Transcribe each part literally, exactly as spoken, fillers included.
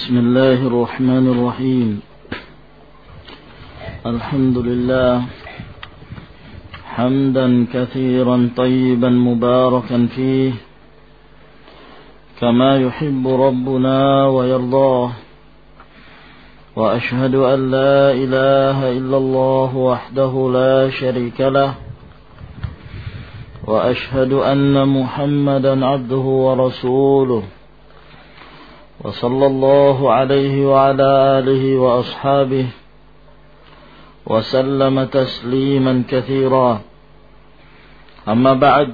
بسم الله الرحمن الرحيم. الحمد لله حمدا كثيرا طيبا مباركا فيه كما يحب ربنا ويرضاه، وأشهد أن لا إله إلا الله وحده لا شريك له، وأشهد أن محمدا عبده ورسوله، وصلى الله عليه وعلى آله وأصحابه وسلم تسليما كثيرا. أما بعد،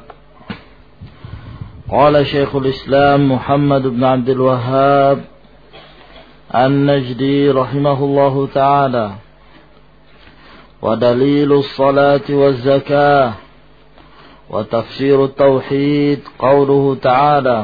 قال شيخ الإسلام محمد بن عبد الوهاب النجدي رحمه الله تعالى: ودليل الصلاة والزكاة وتفسير التوحيد قوله تعالى: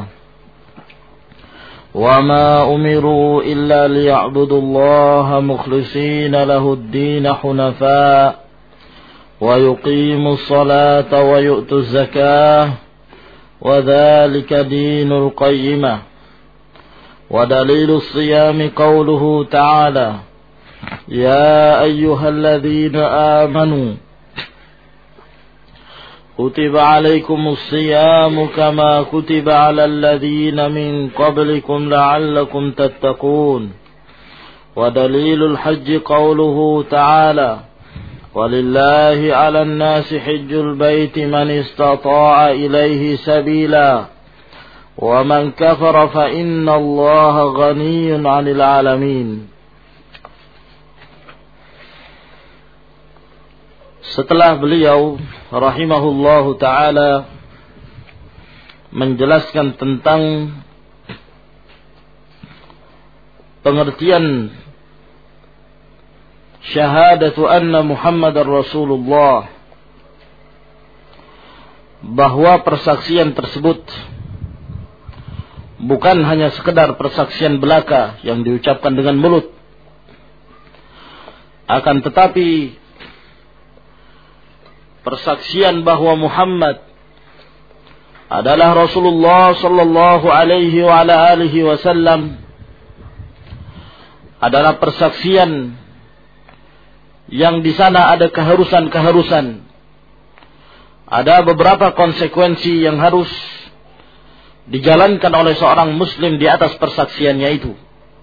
وما أمروا إلا ليعبدوا الله مخلصين له الدين حنفاء ويقيموا الصلاة ويؤتوا الزكاة وذلك دين القيمة. ودليل الصيام قوله تعالى: يا أيها الذين آمنوا كتب عليكم الصيام كما كتب على الذين من قبلكم لعلكم تتقون. ودليل الحج قوله تعالى: ولله على الناس حج البيت من استطاع إليه سبيلا ومن كفر فإن الله غني عن العالمين. Setelah beliau rahimahullahu ta'ala menjelaskan tentang pengertian syahadatu anna Muhammadar Rasulullah, bahwa persaksian tersebut bukan hanya sekedar persaksian belaka yang diucapkan dengan mulut, akan tetapi persaksian bahwa Muhammad adalah Rasulullah sallallahu alaihi wa ala alihi wasallam adalah persaksian yang di sana ada keharusan-keharusan, ada beberapa konsekuensi yang harus dijalankan oleh seorang muslim di atas persaksiannya itu,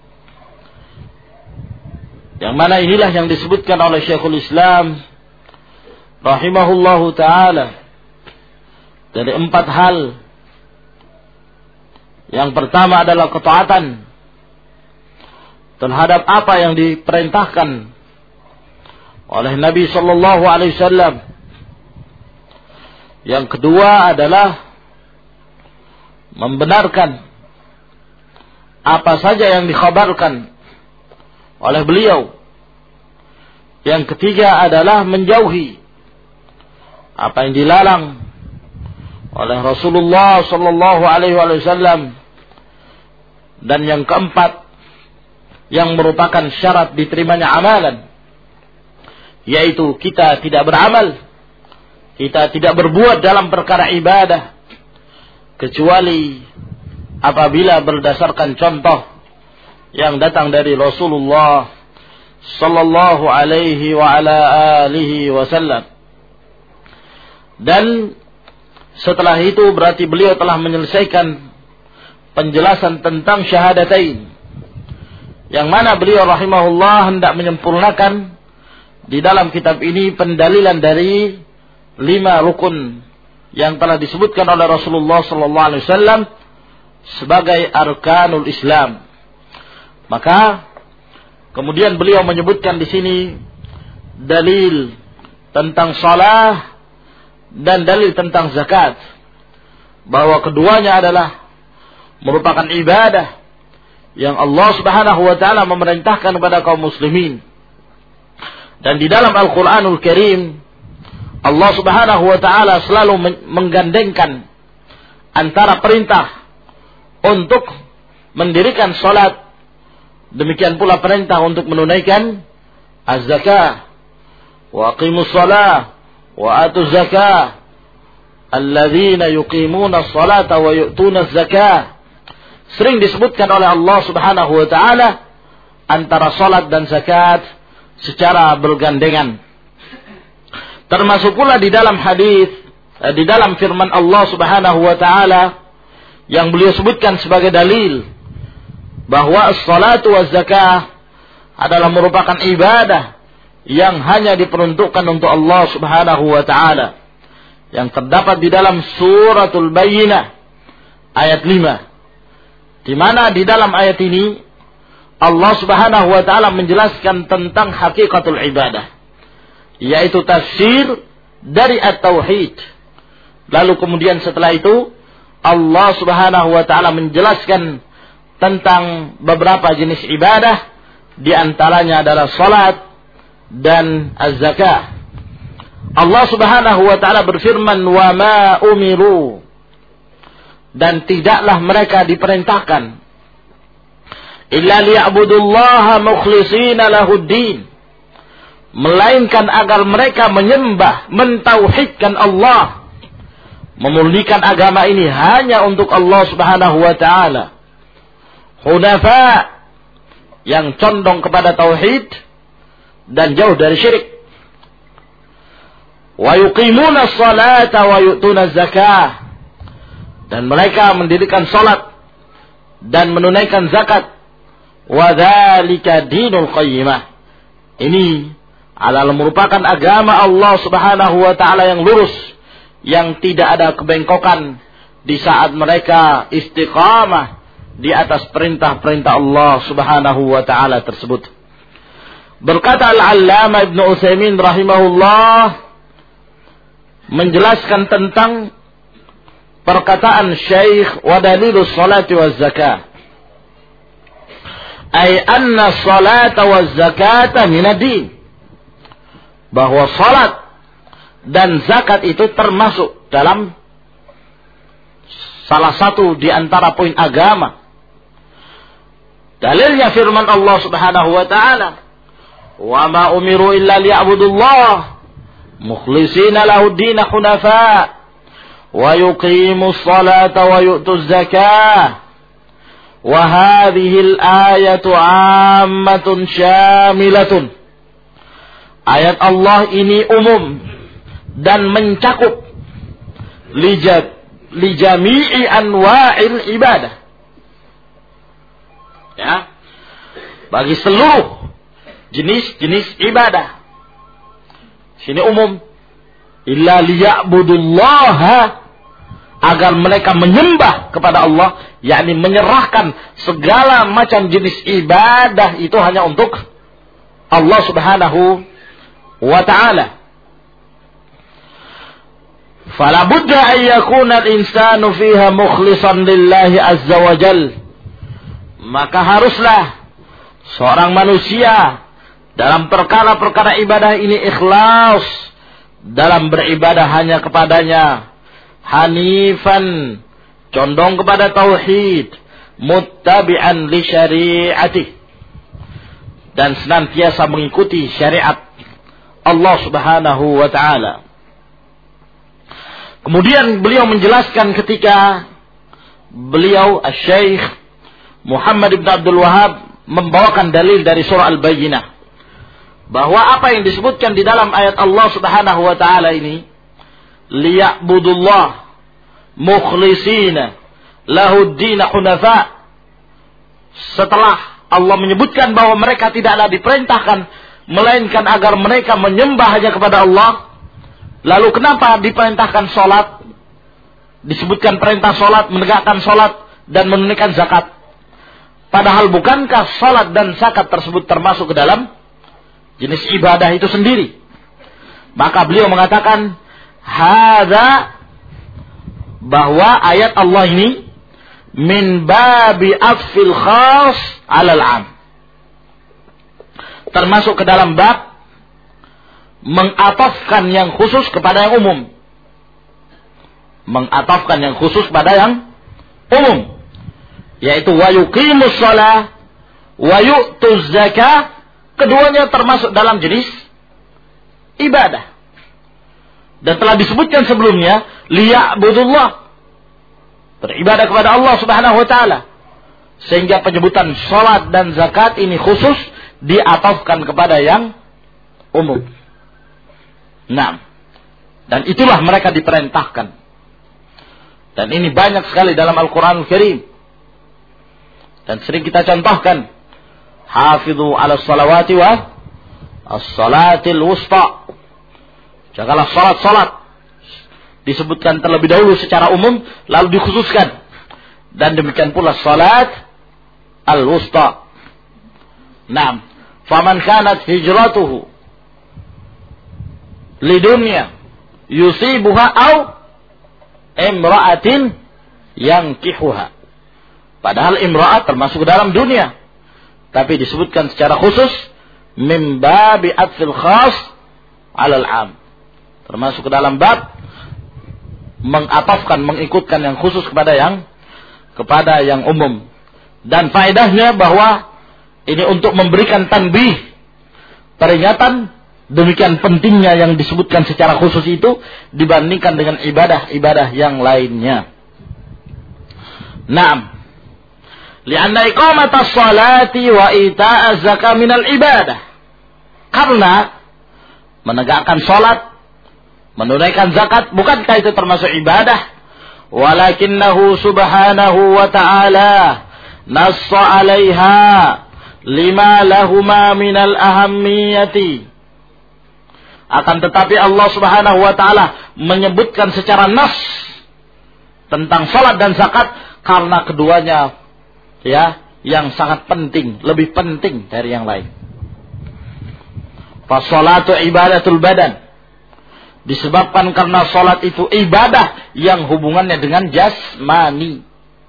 yang mana inilah yang disebutkan oleh Syekhul Islam rahimahullahu ta'ala dari empat hal. Yang pertama adalah ketaatan terhadap apa yang diperintahkan oleh Nabi sallallahu alaihi wasallam. Yang kedua adalah membenarkan apa saja yang dikhabarkan oleh beliau. Yang ketiga adalah menjauhi apa yang dilarang oleh Rasulullah sallallahu alaihi wasallam. Dan yang keempat, yang merupakan syarat diterimanya amalan, yaitu kita tidak beramal, kita tidak berbuat dalam perkara ibadah kecuali apabila berdasarkan contoh yang datang dari Rasulullah sallallahu alaihi wa ala alihi wasallam. Dan setelah itu berarti beliau telah menyelesaikan penjelasan tentang syahadatain, yang mana beliau rahimahullah hendak menyempurnakan di dalam kitab ini pendalilan dari lima rukun yang telah disebutkan oleh Rasulullah sallallahu alaihi wasallam sebagai arkanul Islam. Maka kemudian beliau menyebutkan di sini dalil tentang salah dan dalil tentang zakat, bahwa keduanya adalah merupakan ibadah yang Allah Subhanahu wa taala memerintahkan kepada kaum muslimin. Dan di dalam Al-Qur'anul Karim Allah Subhanahu wa taala selalu menggandengkan antara perintah untuk mendirikan salat, demikian pula perintah untuk menunaikan az-zakah. Wa aqimus shalah wa atuz zakah alladzina yuqimuna as-salata wa yu'tuna az-zakah. sering disebutkan oleh Allah Subhanahu wa taala antara salat dan zakat secara bergandengan. Termasuk pula di dalam hadis, di dalam firman Allah Subhanahu wa taala yang beliau sebutkan sebagai dalil bahwa as-salatu waz-zakah adalah merupakan ibadah yang hanya diperuntukkan untuk Allah Subhanahu wa taala, yang terdapat di dalam suratul Bayyinah ayat lima, di mana di dalam ayat ini Allah Subhanahu wa taala menjelaskan tentang hakikatul ibadah, yaitu tafsir dari at-tauhid. Lalu kemudian setelah itu Allah Subhanahu wa taala menjelaskan tentang beberapa jenis ibadah, di antaranya adalah salat dan az-zakah. Allah Subhanahu wa taala berfirman, "Wa ma umiru," dan tidaklah mereka diperintahkan, "illa liya'budullaha mukhlishina lahuddin," melainkan agar mereka menyembah, mentauhidkan Allah, memurnikan agama ini hanya untuk Allah Subhanahu wa taala. Hunafa, yang condong kepada tauhid dan jauh dari syirik. Wa yuqimuna as-salata wa yu'tuna az-zakah, dan mereka mendirikan salat dan menunaikan zakat. Wa dzalika dinul qayyimah. Ini adalah merupakan agama Allah Subhanahu wa taala yang lurus, yang tidak ada kebengkokan di saat mereka istiqamah di atas perintah-perintah Allah Subhanahu wa taala tersebut. Berkata Al-Allamah Ibnu Utsaimin rahimahullah menjelaskan tentang perkataan Syekh wa dalilus salati waz zakah, ay anna salata waz zakata minad-din, bahwa salat dan zakat itu termasuk dalam salah satu di antara poin agama. Dalilnya firman Allah Subhanahu wa taala, "Wa ma umiru illa liya'budullah mukhlishina lahud-din hunafa wa yuqimus salata wa yu'tuz zakah." Wa hadhihi al-ayatu 'ammatun syamilatun. Ayat Allah ini umum dan mencakup lijab lijami'i anwa'il ibadah. Ya, bagi seluruh jenis-jenis ibadah. Sini umum, illa liya'budullaha, agar mereka menyembah kepada Allah, yakni menyerahkan segala macam jenis ibadah itu hanya untuk Allah Subhanahu wa ta'ala. Fala budda an yakuna al-insanu fiha mukhlishan lillahi azza wa jalla. Maka haruslah seorang manusia dalam perkara-perkara ibadah ini ikhlas dalam beribadah hanya kepadanya, hanifan, condong kepada tauhid, muttabi'an li syari'atih, dan senantiasa mengikuti syariat Allah Subhanahu wa ta'ala. Kemudian beliau menjelaskan ketika beliau Asy-Syaikh Muhammad ibn Abdul Wahhab membawakan dalil dari surah Al-Bayyinah, bahwa apa yang disebutkan di dalam ayat Allah Subhanahu wa taala ini, liya'budullah mukhlishina lahud-din hunafa, setelah Allah menyebutkan bahwa mereka tidaklah diperintahkan melainkan agar mereka menyembah hanya kepada Allah, lalu kenapa diperintahkan salat, disebutkan perintah salat, menegakkan salat dan menunaikan zakat? Padahal bukankah salat dan zakat tersebut termasuk ke dalam jenis ibadah itu sendiri? Maka beliau mengatakan, hadza, bahwa ayat Allah ini min babi atfil khas alal am, termasuk ke dalam bab mengatafkan yang khusus kepada yang umum. Mengatafkan yang khusus pada yang umum, yaitu wa yuqimus shalah wa yu'tuz zakah. Keduanya termasuk dalam jenis ibadah. Dan telah disebutkan sebelumnya, liya'budullah, beribadah kepada Allah Subhanahu wa taala. Sehingga penyebutan salat dan zakat ini khusus diatofkan kepada yang umum. Nah, dan itulah mereka diperintahkan. Dan ini banyak sekali dalam Al-Quran Al-Karim. Dan sering kita contohkan. Hafidhu ala salawati wa as-salatil wusta. Jagalah salat-salat. Disebutkan terlebih dahulu secara umum, lalu dikhususkan. Dan demikian pula salat al-wusta. Naam. Faman kanat hijratuhu lidunya yusibuha au imra'atin yankihuha. Padahal imra'at termasuk dalam dunia. Tapi disebutkan secara khusus min babi atfil khas alal am. Termasuk dalam bab mengatafkan, mengikutkan yang khusus kepada yang kepada yang umum. Dan faedahnya bahwa ini untuk memberikan tanbih, peringatan, demikian pentingnya yang disebutkan secara khusus itu dibandingkan dengan ibadah-ibadah yang lainnya. Naam. Lianna iqamatas salati wa ita'az zakah minal ibadah. Karena menegakkan salat, menunaikan zakat, bukankah itu termasuk ibadah? Walakinnahu subhanahu wa ta'ala nassa 'alaiha lima lahuma minal ahammiyati. Akan tetapi Allah Subhanahu wa ta'ala menyebutkan secara nas tentang salat dan zakat karena keduanya ya yang sangat penting, lebih penting dari yang lain. Fasolatu ibadatul badan. Disebabkan karena salat itu ibadah yang hubungannya dengan jasmani.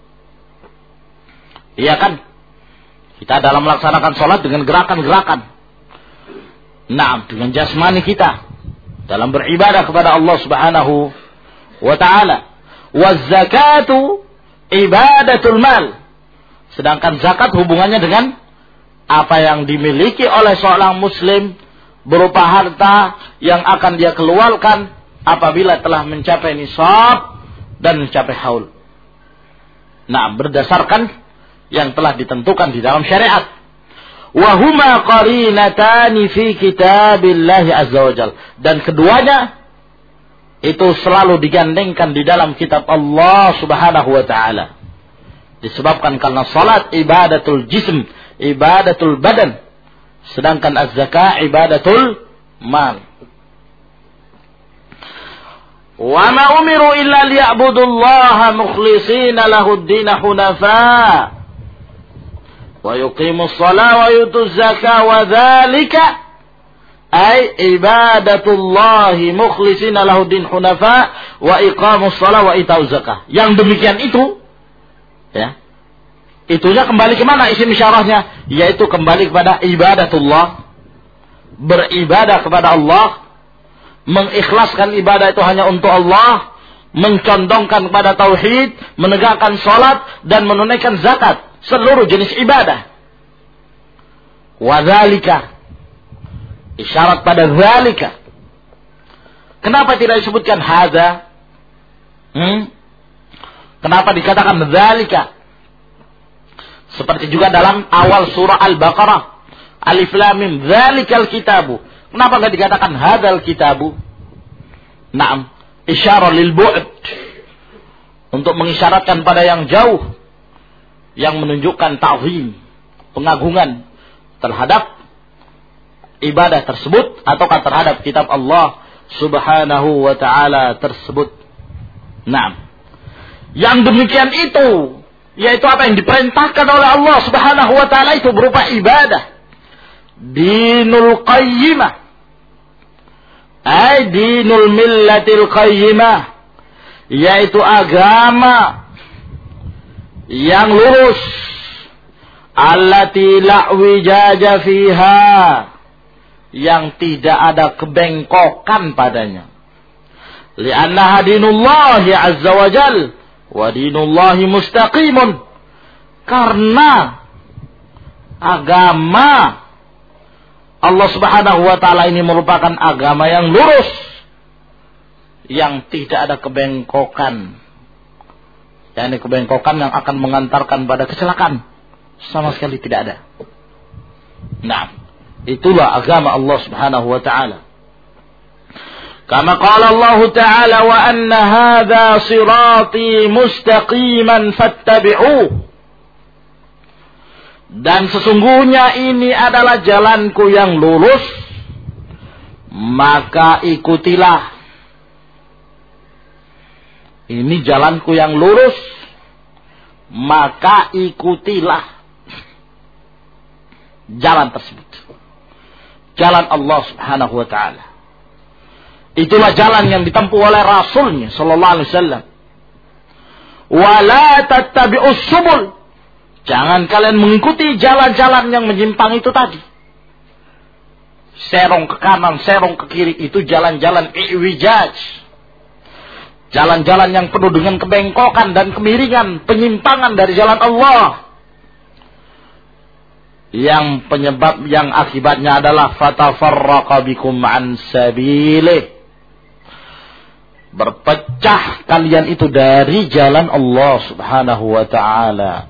Iya kan? Kita dalam melaksanakan salat dengan gerakan-gerakan. Nah, dengan jasmani kita dalam beribadah kepada Allah Subhanahu wa ta'ala. Waz zakatu ibadatul mal. Sedangkan zakat hubungannya dengan apa yang dimiliki oleh seorang muslim berupa harta yang akan dia keluarkan apabila telah mencapai nisab dan mencapai haul. Nah, berdasarkan yang telah ditentukan di dalam syariat. Wa huma qarinatani fi kitabillahi azza wajal. Dan keduanya itu selalu digandengkan di dalam kitab Allah Subhanahu wa ta'ala. Disebabkan karena salat ibadatul jism, ibadatul badan. Sedangkan az-zakah ibadatul mal. Wa ma umiru illa liya'budullaha mukhlishina lahud-din hunafa wa yuqimus shalah wa yutuz zakah wa dzalika ay ibadatullahi mukhlishina lahud-din hunafa wa iqamus shalah wa itauz zakah. Yang demikian itu ya, itunya kembali ke mana isim isyarahnya? Yaitu kembali kepada ibadatullah. Beribadah kepada Allah. Mengikhlaskan ibadah itu hanya untuk Allah. Mencondongkan kepada tauhid. Menegakkan salat. Dan menunaikan zakat. Seluruh jenis ibadah. Wadzalika. Isyarat pada dzalika. Kenapa tidak disebutkan hadza? Hmm? Kenapa dikatakan dzalika? Seperti juga dalam awal surah Al-Baqarah. Alif Lam Mim. Dzalikal kitabu. Kenapa enggak dikatakan hadzal kitabu? Naam. Isyarah lil bu'd. Untuk mengisyaratkan pada yang jauh. Yang menunjukkan ta'zim. Pengagungan. Terhadap ibadah tersebut. Ataukah terhadap kitab Allah Subhanahu wa ta'ala tersebut. Naam. Yang demikian itu. Yaitu apa yang diperintahkan oleh Allah Subhanahu wa ta'ala itu berupa ibadah. Dinul qayyimah. Ay dinul millatil qayyimah. Yaitu agama yang lurus. Allati la wijaja fiha. Yang tidak ada kebengkokan padanya. Liannaha dinullahi azza wa jal. Wa dinullahi mustaqimun. Karena agama Allah Subhanahu wa ta'ala ini merupakan agama yang lurus. Yang tidak ada kebengkokan. Yani kebengkokan yang akan mengantarkan pada kecelakaan. Sama sekali tidak ada. Nah, itulah agama Allah Subhanahu wa taala. Kama qala Allah Ta'ala wa anna hadha sirati mustaqiman fattabi'uh. Dan sesungguhnya ini adalah jalanku yang lurus, maka ikutilah. Ini jalanku yang lurus, maka ikutilah jalan tersebut. Jalan Allah Subhanahu wa taala. Itulah jalan yang ditempuh oleh Rasulnya sallallahu alaihi wasallam. Wala tattabi'us subul. Jangan kalian mengikuti jalan-jalan yang menyimpang itu tadi. Serong ke kanan, serong ke kiri, itu jalan-jalan i'wijaj. Jalan-jalan yang penuh dengan kebengkokan dan kemiringan, penyimpangan dari jalan Allah. Yang penyebab, yang akibatnya adalah fatafarraqa bikum an sabilih. Berpecah kalian itu dari jalan Allah Subhanahu wa ta'ala.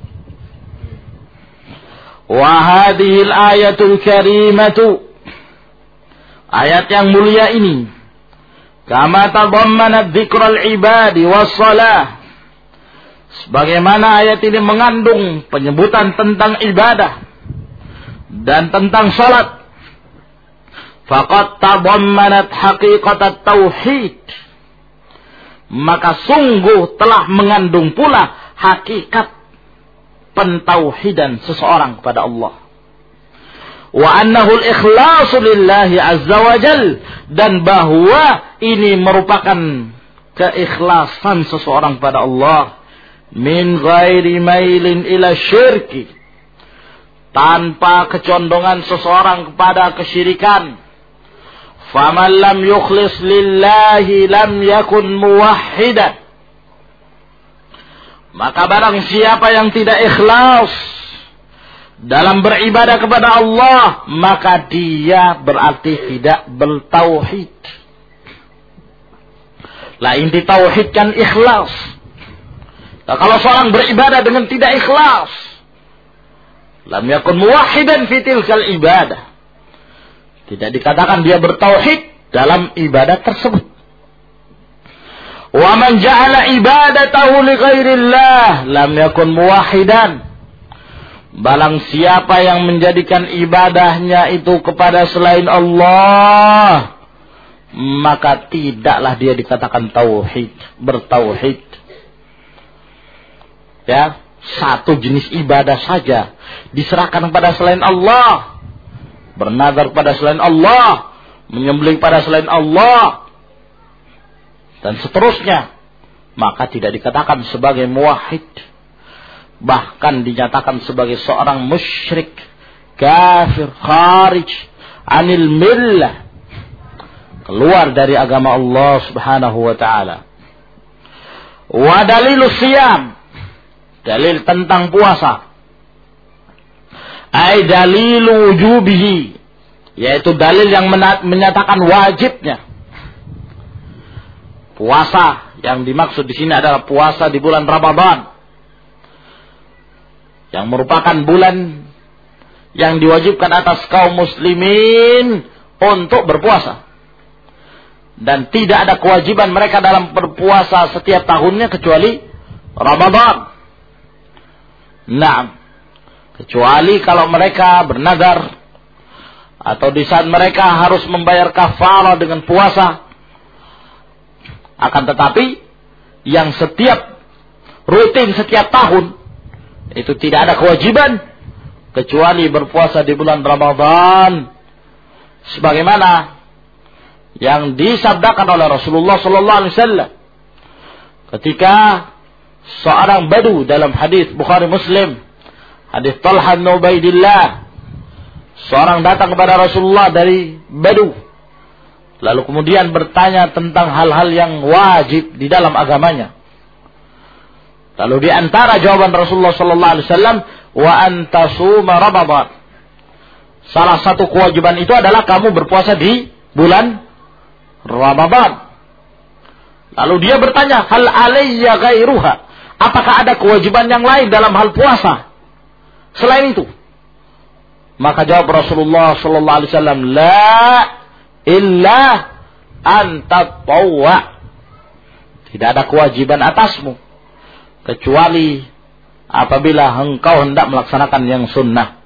Wa hadhil ayatul karimatu, ayat yang mulia ini, kama tadammanat dzikral ibadi was shalah, sebagaimana ayat ini mengandung penyebutan tentang ibadah dan tentang salat, faqad tadammanat haqiqatat tauhid, maka sungguh telah mengandung pula hakikat pentauhidan seseorang kepada Allah. Wa annahu al-ikhlasu lillahi azza wa jal, dan bahwa ini merupakan keikhlasan seseorang pada Allah, min ghairi mailin ila syirki, tanpa kecondongan seseorang kepada kesyirikan. Faman lam yukhlis lillahi lam yakun muwahhidan. Maka barang siapa yang tidak ikhlas dalam beribadah kepada Allah, maka dia berarti tidak bertauhid. Lah inti tauhid kan ikhlas. Nah, kalau seorang beribadah dengan tidak ikhlas, lam yakun muwahhidan fi tilkal ibadah, tidak dikatakan dia bertauhid dalam ibadah tersebut. Wa man ja'ala ibadatahu li ghairillah lam yakun muwahhidan. Barang siapa yang menjadikan ibadahnya itu kepada selain Allah, maka tidaklah dia dikatakan tauhid, bertauhid. Ya, satu jenis ibadah saja diserahkan kepada selain Allah, bernazar kepada selain Allah, menyembelih pada selain Allah, dan seterusnya, maka tidak dikatakan sebagai muwahhid, bahkan dinyatakan sebagai seorang musyrik, kafir, kharij anil millah, keluar dari agama Allah Subhanahu wa taala. Wa dalilus siyam, dalil tentang puasa, ay dalilu wujubihi, yaitu dalil yang menyatakan wajibnya puasa. Yang dimaksud di sini adalah puasa di bulan Ramadan, yang merupakan bulan yang diwajibkan atas kaum muslimin untuk berpuasa, dan tidak ada kewajiban mereka dalam berpuasa setiap tahunnya kecuali Ramadan. Nah, kecuali kalau mereka bernazar, atau di saat mereka harus membayar kafarah dengan puasa. Akan tetapi yang setiap rutin setiap tahun itu tidak ada kewajiban kecuali berpuasa di bulan Ramadan, sebagaimana yang disabdakan oleh Rasulullah sallallahu alaihi wasallam ketika seorang badu dalam hadis Bukhari Muslim, hadis Talha bin Ubaidillah, seorang datang kepada Rasulullah dari badu, lalu kemudian bertanya tentang hal-hal yang wajib di dalam agamanya. Lalu di antara jawaban Rasulullah sallallahu alaihi wasallam, wa antasuma Ramadan. Salah satu kewajiban itu adalah kamu berpuasa di bulan Ramadan. Lalu dia bertanya, hal alayya ghairuha? Apakah ada kewajiban yang lain dalam hal puasa? selain itu. Maka jawab Rasulullah sallallahu alaihi wasallam, la illa an tatawwa. Tidak ada kewajiban atasmu kecuali apabila engkau hendak melaksanakan yang sunnah.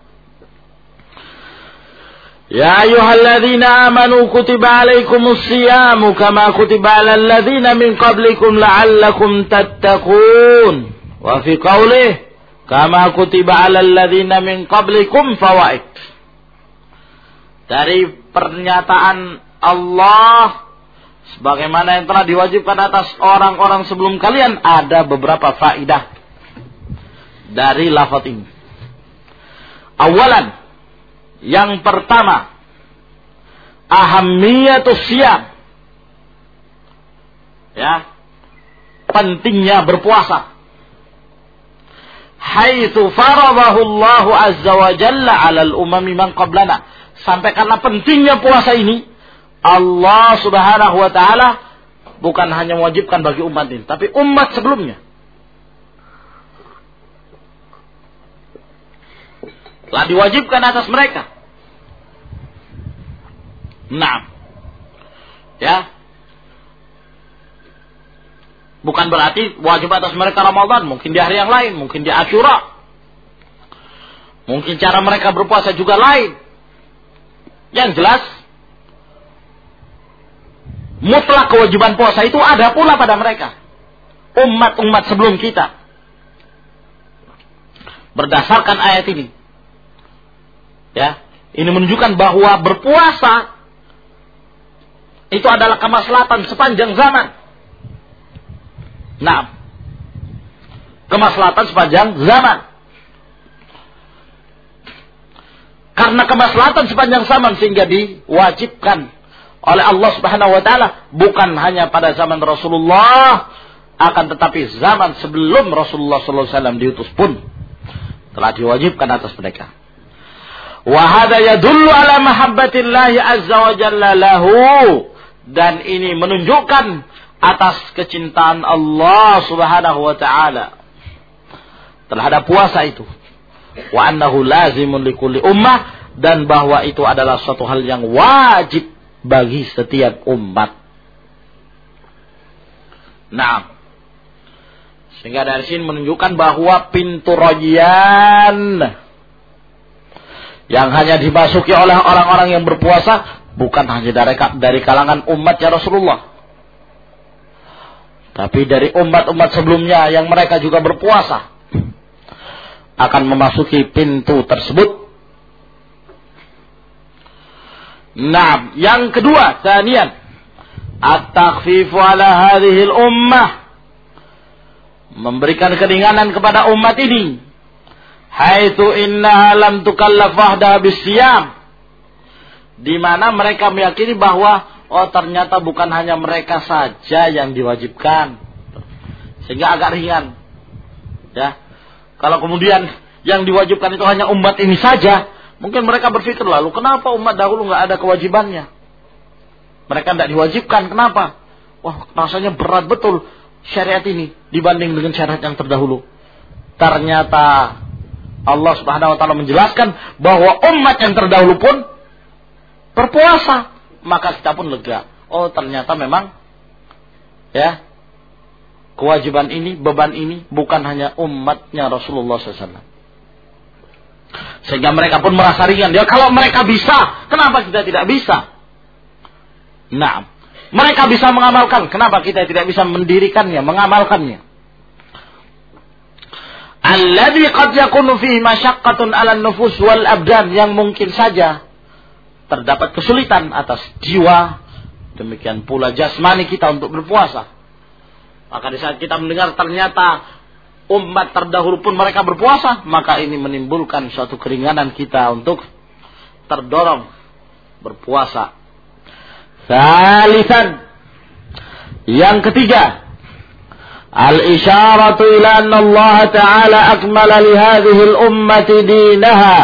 Ya ayyuhalladzina amanu kutiba alaikumus siyamu kama kutiba alal ladzina min qablikum la'allakum tattaqun. Wa fi qawlihi kama kutiba alal ladzina min qablikum fawaid. Dari pernyataan Allah sebagaimana yang telah diwajibkan atas orang-orang sebelum kalian, ada beberapa faidah dari lafaz ini. Awalan, yang pertama, ahammiyatus siyam. Ya, pentingnya berpuasa. Haitsu faradahu Allahu azza wa jalla 'alal umami man qablana. Sampai karena pentingnya puasa ini, Allah subhanahu wa ta'ala bukan hanya mewajibkan bagi umat ini, tapi umat sebelumnya. Telah diwajibkan atas mereka. Nah, ya, bukan berarti wajib atas mereka Ramadan, mungkin di hari yang lain, mungkin di Asyura, mungkin cara mereka berpuasa juga lain. Yang jelas, mutlak kewajiban puasa itu ada pula pada mereka, umat-umat sebelum kita. Berdasarkan ayat ini, ya, ini menunjukkan bahwa berpuasa itu adalah kemaslahatan sepanjang zaman. Nah, kemaslahatan sepanjang zaman. Karena kemaslahatan sepanjang zaman sehingga diwajibkan oleh Allah Subhanahu wa taala bukan hanya pada zaman Rasulullah, akan tetapi zaman sebelum Rasulullah sallallahu alaihi wasallam diutus pun telah diwajibkan atas mereka. Wa hadza yadullu ala mahabbatillahi azza wa jalla lahu, dan ini menunjukkan atas kecintaan Allah Subhanahu wa taala terhadap puasa itu. Wa annahu lazimun likulli ummah, dan bahwa itu adalah suatu hal yang wajib bagi setiap umat. Nah, sehingga dari sini menunjukkan bahwa pintu rayyan yang hanya dimasuki oleh orang-orang yang berpuasa bukan hanya dari, dari kalangan umatnya Rasulullah, tapi dari umat-umat sebelumnya yang mereka juga berpuasa akan memasuki pintu tersebut. Nah, yang kedua, tsaniyan, at-takhfifu ala hadhihi al-ummah, memberikan keringanan kepada umat ini, haitsu innaha lam tukallaf wahdaha bisiyam, di mana mereka meyakini bahwa oh ternyata bukan hanya mereka saja yang diwajibkan, sehingga agak ringan. Ya. Kalau kemudian yang diwajibkan itu hanya umat ini saja, mungkin mereka berpikir, lalu kenapa umat dahulu nggak ada kewajibannya? Mereka tidak diwajibkan, kenapa? Wah, rasanya berat betul syariat ini dibanding dengan syariat yang terdahulu. Ternyata Allah Subhanahu wa taala menjelaskan bahwa umat yang terdahulu pun berpuasa, maka kita pun lega. Oh, ternyata memang ya, kewajiban ini, beban ini bukan hanya umatnya Rasulullah sallallahu alaihi wasallam. Sehingga mereka pun merasa ringan. Ya, kalau mereka bisa, kenapa kita tidak bisa? Nah, mereka bisa mengamalkan, kenapa kita tidak bisa mendirikannya, mengamalkannya? Alladzi qad yakunu fihi masyaqqatun 'alan nufus wal abdan, yang mungkin saja terdapat kesulitan atas jiwa, demikian pula jasmani kita untuk berpuasa. Maka di saat kita mendengar ternyata umat terdahulu pun mereka berpuasa, maka ini menimbulkan suatu keringanan kita untuk terdorong berpuasa. Salisan, yang ketiga, al-isyaratu ila anna Allah Ta'ala akmala li hadhihi al-ummati dinaha.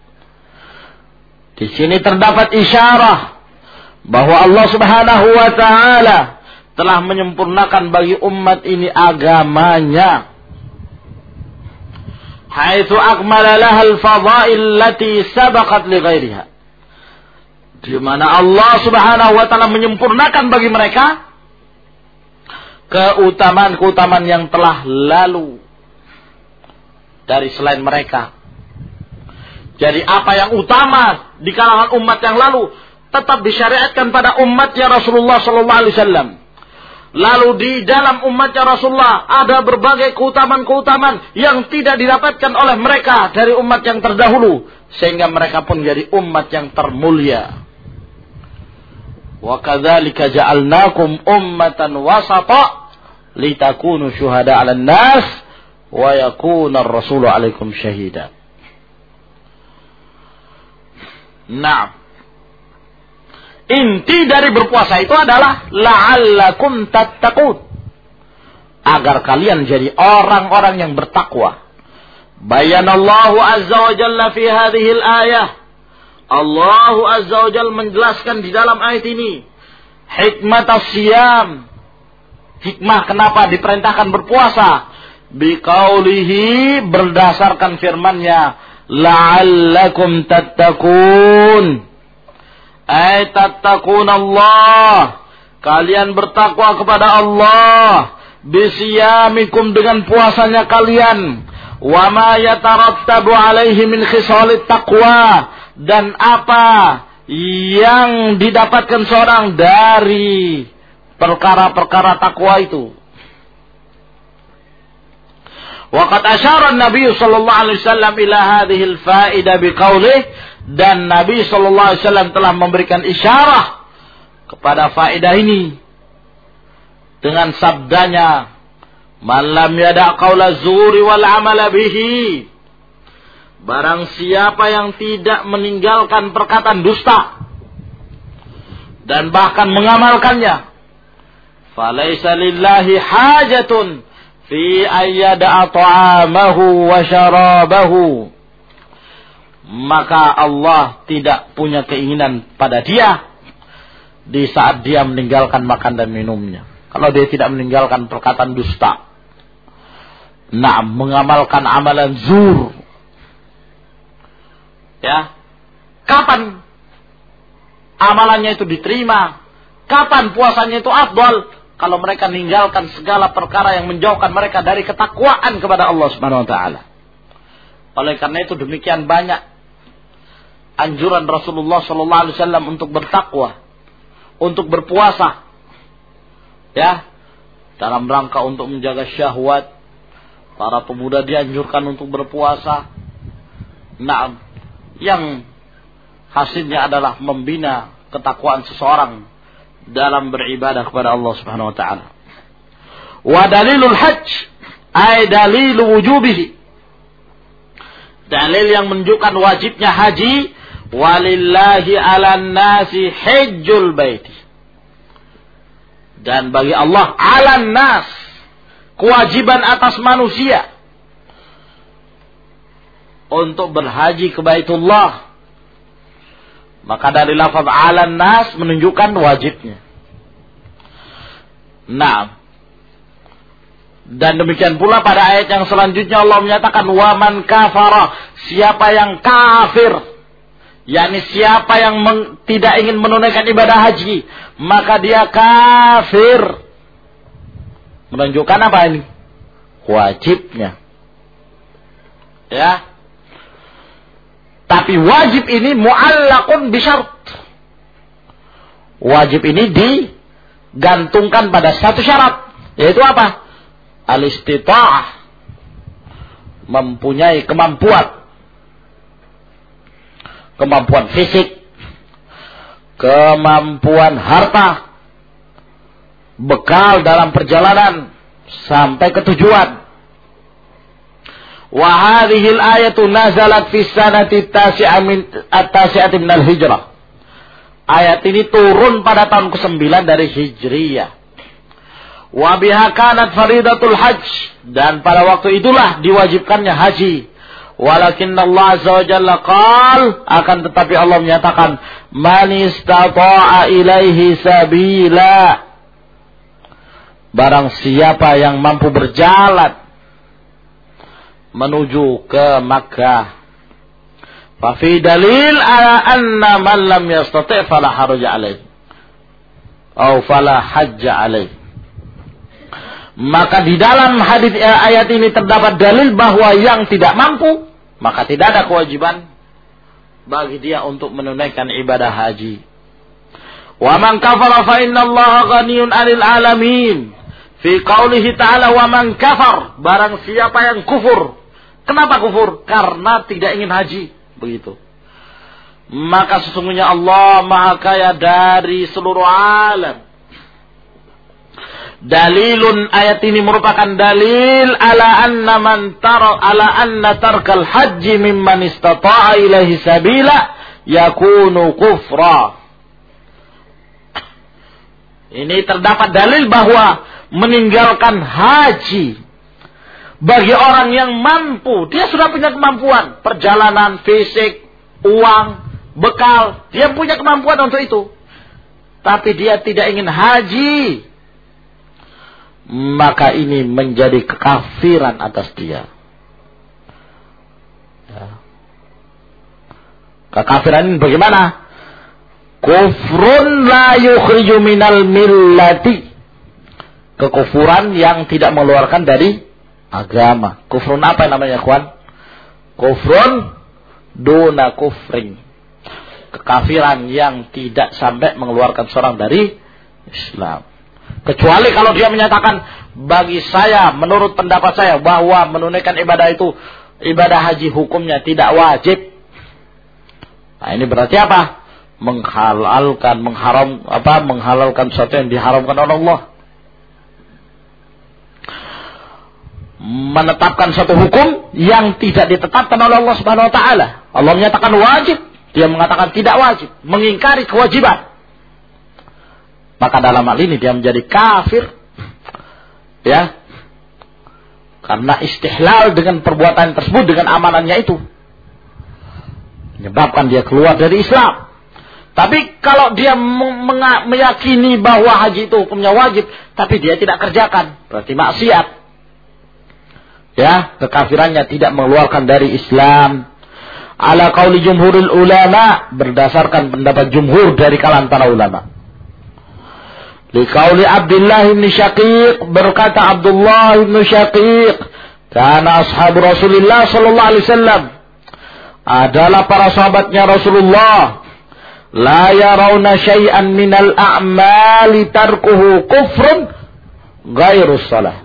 Di sini terdapat isyarah bahwa Allah Subhanahu wa taala telah menyempurnakan bagi umat ini agamanya. haitsu akmala laha al-fadha'il lati sabaqat li ghairiha. Di mana Allah Subhanahu wa taala menyempurnakan bagi mereka keutamaan-keutamaan yang telah lalu dari selain mereka. Jadi apa yang utama di kalangan umat yang lalu tetap disyariatkan pada umatnya Rasulullah sallallahu alaihi wasallam. Lalu di dalam umatnya Rasulullah ada berbagai keutamaan-keutamaan yang tidak didapatkan oleh mereka dari umat yang terdahulu, sehingga mereka pun jadi umat yang termulia. Wa kadzalika ja'alnakum ummatan wasata litakunu syuhada 'alan nas wa yakuna ar-rasulu 'alaikum syahida. Nah, inti dari berpuasa itu adalah la'allakum tattaqun, agar kalian jadi orang-orang yang bertakwa. Bayanallahu azza wa jalla fi hadhihi al-ayah. Allah azza wa jalla menjelaskan di dalam ayat ini hikmat as-siyam. Hikmah kenapa diperintahkan berpuasa. Biqaulihi, berdasarkan firman-Nya, la'allakum tattaqun. Ay tattaqun Allah, kalian bertakwa kepada Allah, bisiyamikum, dengan puasanya kalian, wa ma yatarattabu alaihi min khisalit taqwa, dan apa yang didapatkan seorang dari perkara-perkara takwa itu. Waqad asyara an-nabiy sallallahu alaihi wasallam ila hadhihi al-fa'idah biqaulih, dan Nabi sallallahu alaihi wasallam telah memberikan isyarah kepada faedah ini dengan sabdanya, man lam yada' qaula zuri wal 'amala bihi, barang siapa yang tidak meninggalkan perkataan dusta dan bahkan mengamalkannya, falaysa lillahi hajatun fi ayyada'a ta'amahu wa syarabahu, maka Allah tidak punya keinginan pada dia di saat dia meninggalkan makan dan minumnya. Kalau dia tidak meninggalkan perkataan dusta, nah, mengamalkan amalan zur, ya, kapan amalannya itu diterima? Kapan puasanya itu afdal? Kalau mereka meninggalkan segala perkara yang menjauhkan mereka dari ketakwaan kepada Allah Subhanahu wa taala. Oleh karena itu demikian banyak anjuran Rasulullah sallallahu alaihi wasallam untuk bertakwa, untuk berpuasa, ya, dalam rangka untuk menjaga syahwat. Para pemuda dianjurkan untuk berpuasa, nah, yang hasilnya adalah membina ketakwaan seseorang dalam beribadah kepada Allah Subhanahu wa taala. Wa dalilul hajj ay dalilu wujubihi, dalil yang menunjukkan wajibnya haji, walillahi 'alan nasi hajjul baiti, dan bagi Allah 'alan nas, kewajiban atas manusia untuk berhaji ke Baitullah. Maka dari lafaz 'alan nas menunjukkan wajibnya. Nah, dan demikian pula pada ayat yang selanjutnya Allah menyatakan wa man kafara, siapa yang kafir, yakni siapa yang meng, tidak ingin menunaikan ibadah haji, maka dia kafir. Menunjukkan apa ini? Wajibnya. Ya. Tapi wajib ini mu'allaqun bisyart. Wajib ini digantungkan pada satu syarat, yaitu apa? Al-istita'ah, mempunyai kemampuan. Kemampuan fisik, kemampuan harta, bekal dalam perjalanan sampai ke tujuan. Wa hadhihi al-ayatu nazalat fi sanati at-tasi'ati min al-hijrah. Ayat ini turun pada tahun kesembilan dari Hijriyah. Wa biha kanat faridatul hajj, dan pada waktu itulah diwajibkannya haji. Walakin Allah azza wa jalla qal, akan tetapi Allah menyatakan man istata'a ilaihi sabila, barang siapa yang mampu berjalan menuju ke Makkah. Fa fi dalil ala anna man lam yastati' fala haraja alaih. Atau fala hajja alaih. Maka di dalam hadis ayat ini terdapat dalil bahwa yang tidak mampu, maka tidak ada kewajiban bagi dia untuk menunaikan ibadah haji. Wa man kafara fa innallaha ghaniyun 'anil 'alamin. Fi qaulihi ta'ala wa man kafar, barang siapa yang kufur. Kenapa kufur? Karena tidak ingin haji, begitu. Maka sesungguhnya Allah Maha Kaya dari seluruh alam. Dalilun, ayat ini merupakan dalil ala anna man tara ala anna tarkal haji mimman istata'a ilaihi sabila yakunu kufra. Ini terdapat dalil bahwa meninggalkan haji bagi orang yang mampu, dia sudah punya kemampuan, perjalanan, fisik, uang, bekal, dia punya kemampuan untuk itu. Tapi dia tidak ingin haji, maka ini menjadi kekafiran atas dia. Ya. Kekafiran ini bagaimana? Kufrun la yukhriju minal millati. Kekufuran yang tidak mengeluarkan dari agama. Kufrun apa namanya, kawan? Kufrun duna kufrin. Kekafiran yang tidak sampai mengeluarkan seorang dari Islam. Kecuali kalau dia menyatakan, bagi saya, menurut pendapat saya, bahwa menunaikan ibadah itu, ibadah haji hukumnya tidak wajib. Nah ini berarti apa? Menghalalkan, mengharam, apa? Menghalalkan sesuatu yang diharamkan oleh Allah. Menetapkan suatu hukum yang tidak ditetapkan oleh Allah Subhanahu wa taala. Allah menyatakan wajib, dia mengatakan tidak wajib, mengingkari kewajiban. Maka dalam hal ini dia menjadi kafir. Ya. Karena istihlal dengan perbuatan tersebut, dengan amanannya itu, menyebabkan dia keluar dari Islam. Tapi kalau dia meyakini bahwa haji itu hukumnya wajib, tapi dia tidak kerjakan, berarti maksiat. Ya, kekafirannya tidak mengeluarkan dari Islam. Ala qauli jumhurul ulama, berdasarkan pendapat jumhur dari kalangan para ulama. Liqauli Abdullah bin Syaqiq, berkata Abdullah bin Syaqiq, karena ashab Rasulullah sallallahu alaihi wasallam, adalah para sahabatnya Rasulullah, la yarawna syai'an minal a'mali tarkuhu kufrun ghairus salah.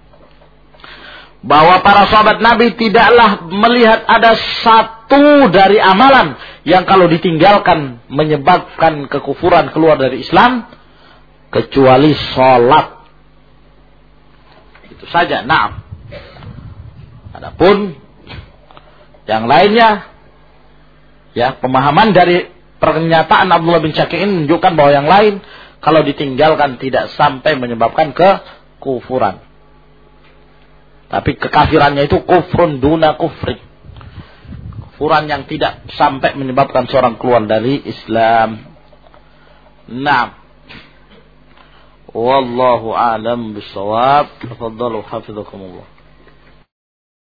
Bahwa para sahabat Nabi tidaklah melihat ada satu dari amalan yang kalau ditinggalkan menyebabkan kekufuran, keluar dari Islam, kecuali sholat. Itu saja. Naam. Adapun yang lainnya, ya, pemahaman dari pernyataan Abdullah bin Syaqiq ini menunjukkan bahwa yang lain kalau ditinggalkan tidak sampai menyebabkan kekufuran. Tapi kekafirannya itu kufrun duna kufri. Kufuran yang tidak sampai menyebabkan seorang keluar dari Islam. Naam. Wallahu a'lam bishawab. Tafadhalu hafizakumullah.